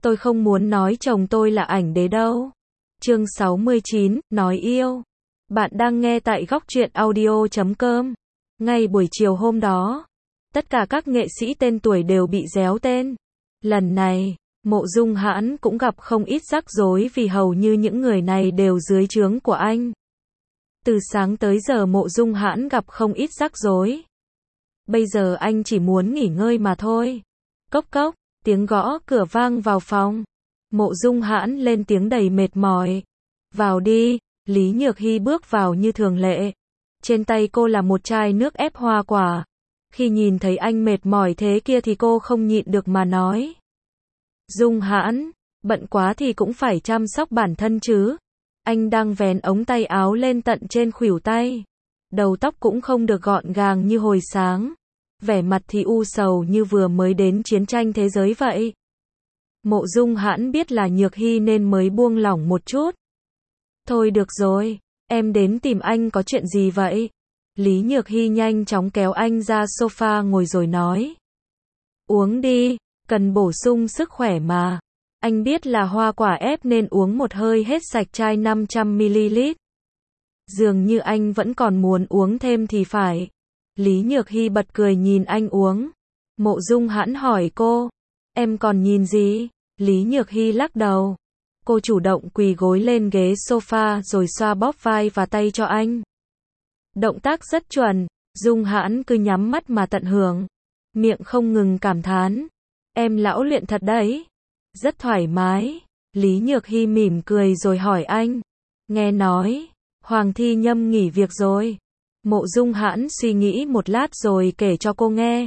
Tôi không muốn nói chồng tôi là ảnh đế đâu. Chương 69, nói yêu. Bạn đang nghe tại góc truyện audio.com. Ngay buổi chiều hôm đó, tất cả các nghệ sĩ tên tuổi đều bị réo tên. Lần này, Mộ Dung Hãn cũng gặp không ít rắc rối vì hầu như những người này đều dưới trướng của anh. Từ sáng tới giờ Mộ Dung Hãn gặp không ít rắc rối. Bây giờ anh chỉ muốn nghỉ ngơi mà thôi. Cốc cốc, tiếng gõ cửa vang vào phòng. Mộ Dung Hãn lên tiếng đầy mệt mỏi. Vào đi, Lý Nhược Hy bước vào như thường lệ. Trên tay cô là một chai nước ép hoa quả. Khi nhìn thấy anh mệt mỏi thế kia thì cô không nhịn được mà nói. Dung Hãn, bận quá thì cũng phải chăm sóc bản thân chứ. Anh đang vén ống tay áo lên tận trên khuỷu tay. Đầu tóc cũng không được gọn gàng như hồi sáng. Vẻ mặt thì u sầu như vừa mới đến chiến tranh thế giới vậy. Mộ Dung Hãn biết là Nhược Hy nên mới buông lỏng một chút. Thôi được rồi, em đến tìm anh có chuyện gì vậy? Lý Nhược Hy nhanh chóng kéo anh ra sofa ngồi rồi nói. Uống đi, cần bổ sung sức khỏe mà. Anh biết là hoa quả ép nên uống một hơi hết sạch chai 500ml. Dường như anh vẫn còn muốn uống thêm thì phải. Lý Nhược Hy bật cười nhìn anh uống. Mộ Dung Hãn hỏi cô. Em còn nhìn gì? Lý Nhược Hy lắc đầu. Cô chủ động quỳ gối lên ghế sofa rồi xoa bóp vai và tay cho anh. Động tác rất chuẩn, Dung Hãn cứ nhắm mắt mà tận hưởng. Miệng không ngừng cảm thán. Em lão luyện thật đấy. Rất thoải mái. Lý Nhược Hy mỉm cười rồi hỏi anh. Nghe nói, Hoàng Thi Nhâm nghỉ việc rồi. Mộ Dung Hãn suy nghĩ một lát rồi kể cho cô nghe.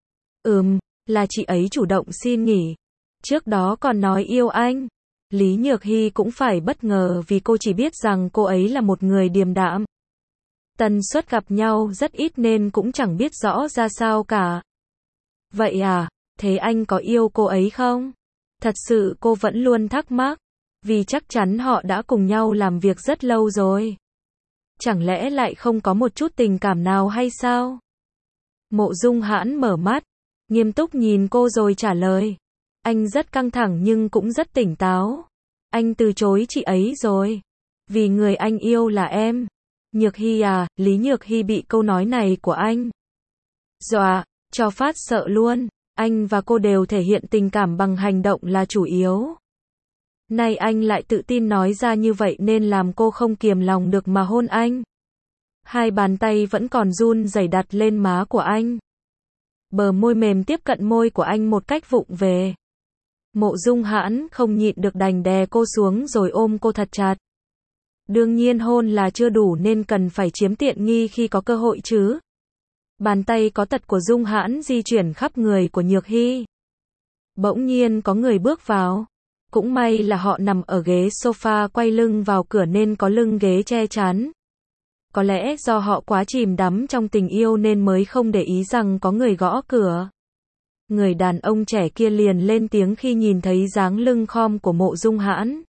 Là chị ấy chủ động xin nghỉ. Trước đó còn nói yêu anh. Lý Nhược Hy cũng phải bất ngờ vì cô chỉ biết rằng cô ấy là một người điềm đạm. Tần suất gặp nhau rất ít nên cũng chẳng biết rõ ra sao cả. Vậy à, thế anh có yêu cô ấy không? Thật sự cô vẫn luôn thắc mắc. Vì chắc chắn họ đã cùng nhau làm việc rất lâu rồi. Chẳng lẽ lại không có một chút tình cảm nào hay sao? Mộ Dung Hãn mở mắt, nghiêm túc nhìn cô rồi trả lời. Anh rất căng thẳng nhưng cũng rất tỉnh táo. Anh từ chối chị ấy rồi. Vì người anh yêu là em. Nhược Hy à, Lý Nhược Hy bị câu nói này của anh dọa, cho phát sợ luôn. Anh và cô đều thể hiện tình cảm bằng hành động là chủ yếu. Nay anh lại tự tin nói ra như vậy nên làm cô không kiềm lòng được mà hôn anh. Hai bàn tay vẫn còn run rẩy đặt lên má của anh. Bờ môi mềm tiếp cận môi của anh một cách vụng về. Mộ Dung Hãn không nhịn được đành đè cô xuống rồi ôm cô thật chặt. Đương nhiên hôn là chưa đủ nên cần phải chiếm tiện nghi khi có cơ hội chứ. Bàn tay có tật của Dung Hãn di chuyển khắp người của Nhược Hy. Bỗng nhiên có người bước vào. Cũng may là họ nằm ở ghế sofa quay lưng vào cửa nên có lưng ghế che chắn. Có lẽ do họ quá chìm đắm trong tình yêu nên mới không để ý rằng có người gõ cửa. Người đàn ông trẻ kia liền lên tiếng khi nhìn thấy dáng lưng khom của Mộ Dung Hãn.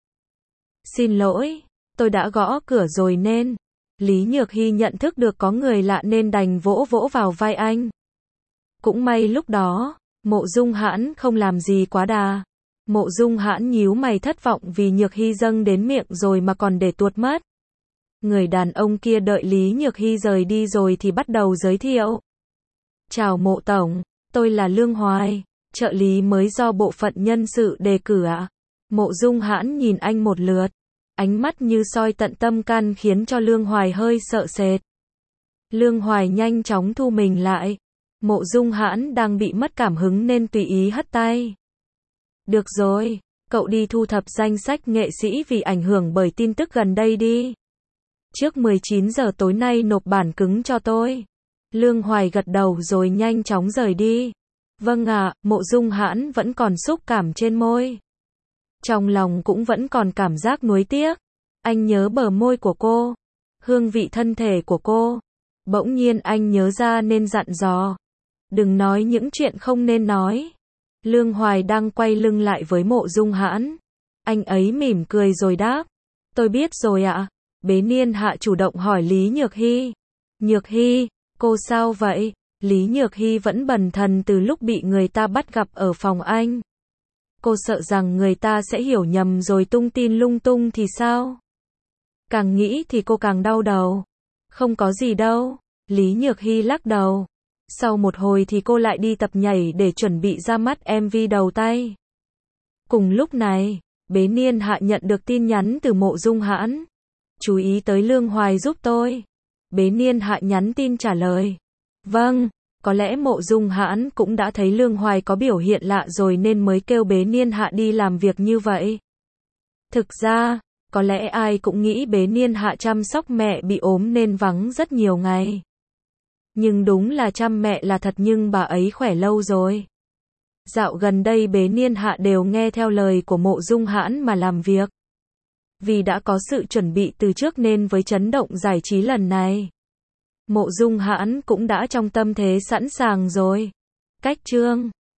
Xin lỗi, tôi đã gõ cửa rồi nên. Lý Nhược Hy nhận thức được có người lạ nên đành vỗ vỗ vào vai anh. Cũng may lúc đó, Mộ Dung Hãn không làm gì quá đà. Mộ Dung Hãn nhíu mày thất vọng vì Nhược Hy dâng đến miệng rồi mà còn để tuột mất. Người đàn ông kia đợi Lý Nhược Hy rời đi rồi thì bắt đầu giới thiệu. Chào Mộ Tổng, tôi là Lương Hoài, trợ lý mới do bộ phận nhân sự đề cử ạ. Mộ Dung Hãn nhìn anh một lượt. Ánh mắt như soi tận tâm can khiến cho Lương Hoài hơi sợ sệt. Lương Hoài nhanh chóng thu mình lại. Mộ Dung Hãn đang bị mất cảm hứng nên tùy ý hất tay. Được rồi, cậu đi thu thập danh sách nghệ sĩ vì ảnh hưởng bởi tin tức gần đây đi. Trước 19 giờ tối nay nộp bản cứng cho tôi. Lương Hoài gật đầu rồi nhanh chóng rời đi. Vâng ạ, Mộ Dung Hãn vẫn còn xúc cảm trên môi. Trong lòng cũng vẫn còn cảm giác nuối tiếc. Anh nhớ bờ môi của cô, hương vị thân thể của cô. Bỗng nhiên anh nhớ ra nên dặn dò. Đừng nói những chuyện không nên nói. Lương Hoài đang quay lưng lại với Mộ Dung Hãn. Anh ấy mỉm cười rồi đáp. Tôi biết rồi ạ. Bế Niên Hạ chủ động hỏi Lý Nhược Hy. Nhược Hy, cô sao vậy? Lý Nhược Hy vẫn bần thần từ lúc bị người ta bắt gặp ở phòng anh. Cô sợ rằng người ta sẽ hiểu nhầm rồi tung tin lung tung thì sao? Càng nghĩ thì cô càng đau đầu. Không có gì đâu. Lý Nhược Hy lắc đầu. Sau một hồi thì cô lại đi tập nhảy để chuẩn bị ra mắt MV đầu tay. Cùng lúc này, Bế Niên Hạ nhận được tin nhắn từ Mộ Dung Hãn. Chú ý tới Lương Hoài giúp tôi. Bế Niên Hạ nhắn tin trả lời. Vâng, có lẽ Mộ Dung Hãn cũng đã thấy Lương Hoài có biểu hiện lạ rồi nên mới kêu Bế Niên Hạ đi làm việc như vậy. Thực ra, có lẽ ai cũng nghĩ Bế Niên Hạ chăm sóc mẹ bị ốm nên vắng rất nhiều ngày. Nhưng đúng là chăm mẹ là thật nhưng bà ấy khỏe lâu rồi. Dạo gần đây Bế Niên Hạ đều nghe theo lời của Mộ Dung Hãn mà làm việc. Vì đã có sự chuẩn bị từ trước nên với chấn động giải trí lần này, Mộ Dung Hãn cũng đã trong tâm thế sẵn sàng rồi. Cách chương